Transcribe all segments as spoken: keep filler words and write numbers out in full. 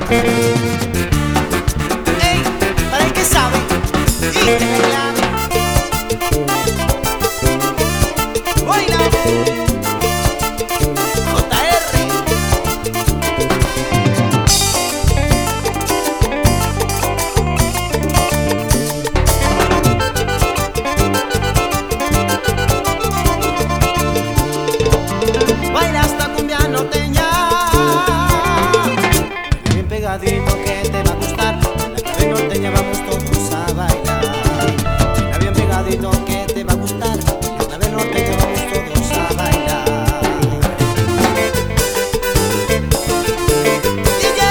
Ey, para el que sabe, y que le clave. Baila J R. Baila esta cumbia norteña, bien pegadito que te va a gustar. La clave norteña vamos todos a bailar. Baila bien pegadito que te va a gustar. La clave norteña vamos todos a bailar. D J.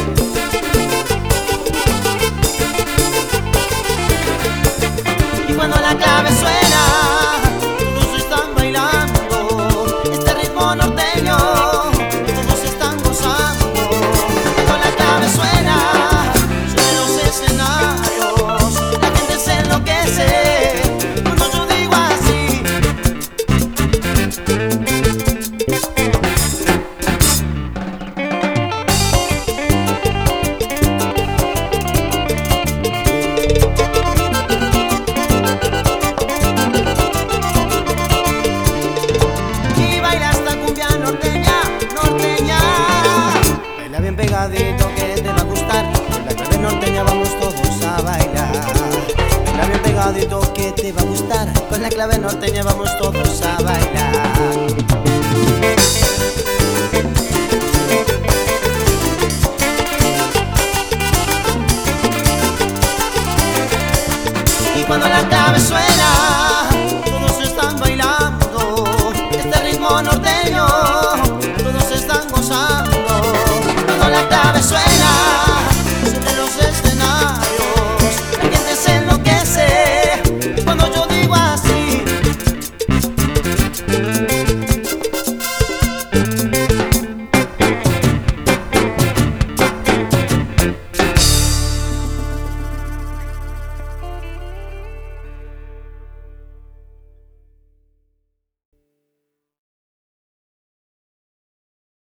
Y cuando la clave suena, todos están bailando este ritmo norteño, todos están gozando. Cuando la clave suena, suenan los escenarios, la gente se enloquece cuando yo digo así. Y baila esta cumbia norteña, norteña. Baila bien pegadito que te va a gustar. Con la clave norteña vamos todos a bailar. Baila bien pegadito que te va a gustar. Con la clave norteña vamos todos a bailar. Y cuando la clave suena, todos están bailando este ritmo norteño.